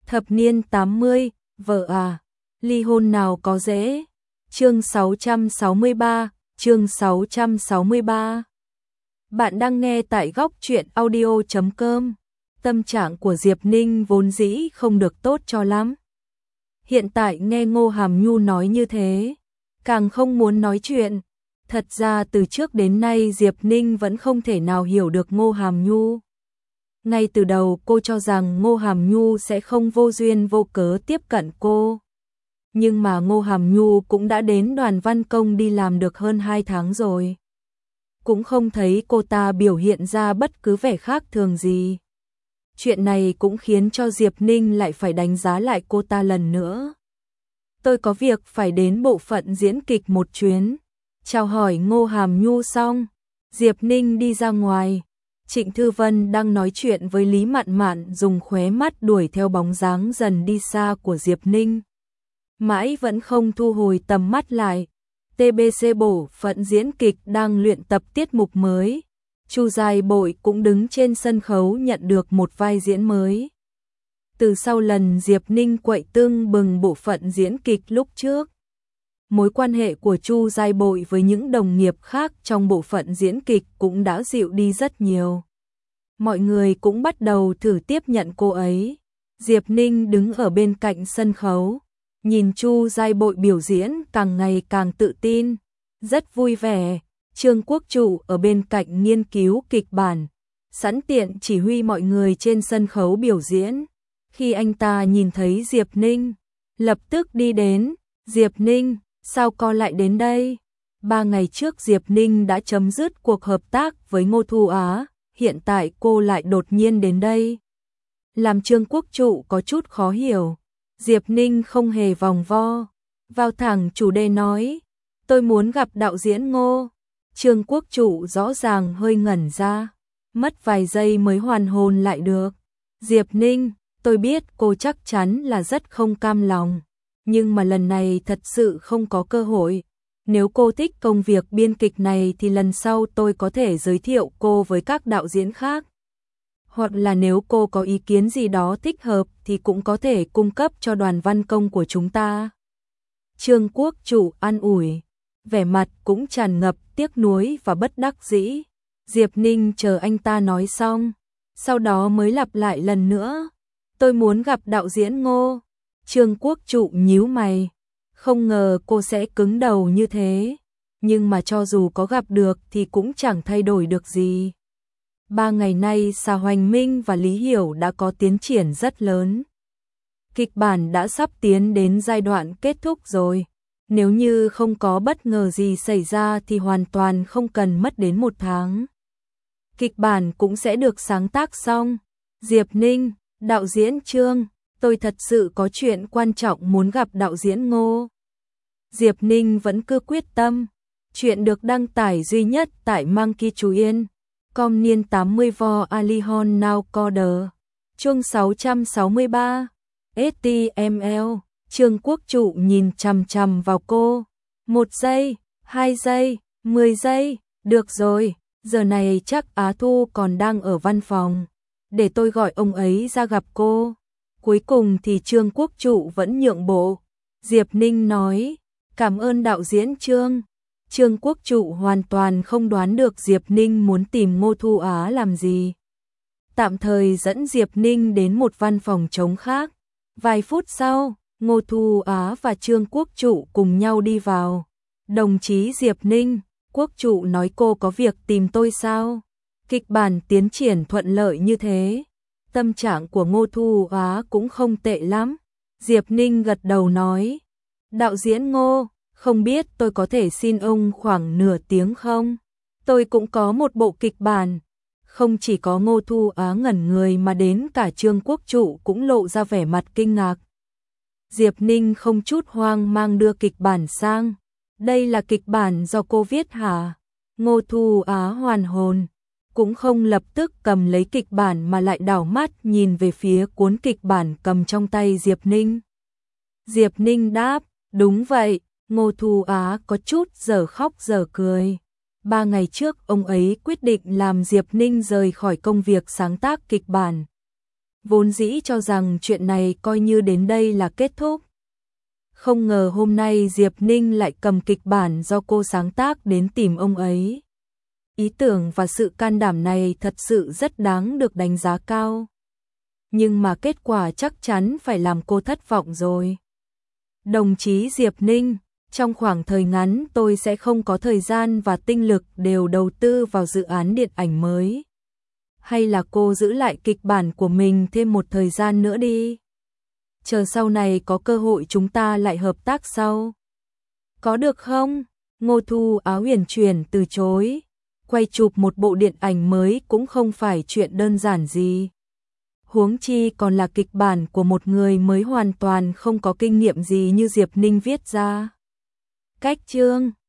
Thập niên 80, vợ à, ly hôn nào có dễ. Chương 663, chương 663. Bạn đang nghe tại góc truyện audio.com. Tâm trạng của Diệp Ninh vốn dĩ không được tốt cho lắm. Hiện tại nghe Ngô Hàm Nhu nói như thế, càng không muốn nói chuyện. Thật ra từ trước đến nay Diệp Ninh vẫn không thể nào hiểu được Ngô Hàm Nhu. Ngay từ đầu cô cho rằng Ngô Hàm Nhu sẽ không vô duyên vô cớ tiếp cận cô. Nhưng mà Ngô Hàm Nhu cũng đã đến Đoàn Văn Công đi làm được hơn 2 tháng rồi. Cũng không thấy cô ta biểu hiện ra bất cứ vẻ khác thường gì. Chuyện này cũng khiến cho Diệp Ninh lại phải đánh giá lại cô ta lần nữa. Tôi có việc phải đến bộ phận diễn kịch một chuyến. Chào hỏi Ngô Hàm Nhu xong, Diệp Ninh đi ra ngoài. Trịnh Thư Vân đang nói chuyện với Lý Mạn Mạn, dùng khóe mắt đuổi theo bóng dáng dần đi xa của Diệp Ninh. Mãi vẫn không thu hồi tầm mắt lại. TBC bộ phận diễn kịch đang luyện tập tiết mục mới. Chu Giai Bội cũng đứng trên sân khấu nhận được một vai diễn mới. Từ sau lần Diệp Ninh quậy tưng bừng bộ phận diễn kịch lúc trước, mối quan hệ của Chu Giai Bội với những đồng nghiệp khác trong bộ phận diễn kịch cũng đã dịu đi rất nhiều. Mọi người cũng bắt đầu thử tiếp nhận cô ấy. Diệp Ninh đứng ở bên cạnh sân khấu, nhìn Chu Giai Bội biểu diễn càng ngày càng tự tin, rất vui vẻ. Trương Quốc Trụ ở bên cạnh nghiên cứu kịch bản, sẵn tiện chỉ huy mọi người trên sân khấu biểu diễn. Khi anh ta nhìn thấy Diệp Ninh, lập tức đi đến. Diệp Ninh, sao con lại đến đây? 3 ngày trước Diệp Ninh đã chấm dứt cuộc hợp tác với Ngô Thu Á, hiện tại cô lại đột nhiên đến đây. Làm Trương Quốc Trụ có chút khó hiểu. Diệp Ninh không hề vòng vo, vào thẳng chủ đề nói, tôi muốn gặp đạo diễn Ngô. Trương Quốc Trụ rõ ràng hơi ngẩn ra, mất vài giây mới hoàn hồn lại được. Diệp Ninh, tôi biết cô chắc chắn là rất không cam lòng, nhưng mà lần này thật sự không có cơ hội. Nếu cô thích công việc biên kịch này thì lần sau tôi có thể giới thiệu cô với các đạo diễn khác. Hoặc là nếu cô có ý kiến gì đó thích hợp thì cũng có thể cung cấp cho Đoàn Văn Công của chúng ta. Trương Quốc Trụ an ủi, vẻ mặt cũng tràn ngập tiếc nuối và bất đắc dĩ. Diệp Ninh chờ anh ta nói xong, sau đó mới lặp lại lần nữa, tôi muốn gặp đạo diễn Ngô. Trương Quốc Trụ nhíu mày, không ngờ cô sẽ cứng đầu như thế, nhưng mà cho dù có gặp được thì cũng chẳng thay đổi được gì. 3 ngày nay Sa Hoành Minh và Lý Hiểu đã có tiến triển rất lớn. Kịch bản đã sắp tiến đến giai đoạn kết thúc rồi. Nếu như không có bất ngờ gì xảy ra thì hoàn toàn không cần mất đến 1 tháng. Kịch bản cũng sẽ được sáng tác xong. Diệp Ninh, đạo diễn Trương, tôi thật sự có chuyện quan trọng muốn gặp đạo diễn Ngô. Diệp Ninh vẫn cứ quyết tâm. Chuyện được đăng tải duy nhất tại Monkey Chú Yên. Com niên 80 vo Alihon Now Coder. Chương 663. STML. Trương Quốc Trụ nhìn chằm chằm vào cô. 1 giây, 2 giây, 10 giây. Được rồi, giờ này chắc Á Thu còn đang ở văn phòng. Để tôi gọi ông ấy ra gặp cô. Cuối cùng thì Trương Quốc Trụ vẫn nhượng bộ. Diệp Ninh nói, cảm ơn đạo diễn Trương. Trương Quốc Trụ hoàn toàn không đoán được Diệp Ninh muốn tìm Ngô Thu Á làm gì. Tạm thời dẫn Diệp Ninh đến một văn phòng trống khác. Vài phút sau, Ngô Thu Á và Trương Quốc Trụ cùng nhau đi vào. Đồng chí Diệp Ninh, Quốc Trụ nói cô có việc tìm tôi sao? Kịch bản tiến triển thuận lợi như thế. Tâm trạng của Ngô Thu Á cũng không tệ lắm. Diệp Ninh gật đầu nói, đạo diễn Ngô, không biết tôi có thể xin ông khoảng nửa tiếng không? Tôi cũng có một bộ kịch bản. Không chỉ có Ngô Thu Á ngẩn người mà đến cả Trương Quốc Trụ cũng lộ ra vẻ mặt kinh ngạc. Diệp Ninh không chút hoang mang đưa kịch bản sang. Đây là kịch bản do cô viết hả? Ngô Thu Á hoàn hồn, cũng không lập tức cầm lấy kịch bản mà lại đảo mắt nhìn về phía cuốn kịch bản cầm trong tay Diệp Ninh. Diệp Ninh đáp, đúng vậy. Ngô Thu Á có chút giờ khóc giờ cười. 3 ngày trước ông ấy quyết định làm Diệp Ninh rời khỏi công việc sáng tác kịch bản. vốn dĩ cho rằng chuyện này coi như đến đây là kết thúc. Không ngờ hôm nay Diệp Ninh lại cầm kịch bản do cô sáng tác đến tìm ông ấy. Ý tưởng và sự can đảm này thật sự rất đáng được đánh giá cao. Nhưng mà kết quả chắc chắn phải làm cô thất vọng rồi. Đồng chí Diệp Ninh, trong khoảng thời ngắn tôi sẽ không có thời gian và tinh lực đều đầu tư vào dự án điện ảnh mới. Hay là cô giữ lại kịch bản của mình thêm một thời gian nữa đi. Chờ sau này có cơ hội chúng ta lại hợp tác sau. Có được không? Ngô Thu Á uyển chuyển từ chối. Quay chụp một bộ điện ảnh mới cũng không phải chuyện đơn giản gì. Huống chi còn là kịch bản của một người mới hoàn toàn không có kinh nghiệm gì như Diệp Ninh viết ra. Cách chương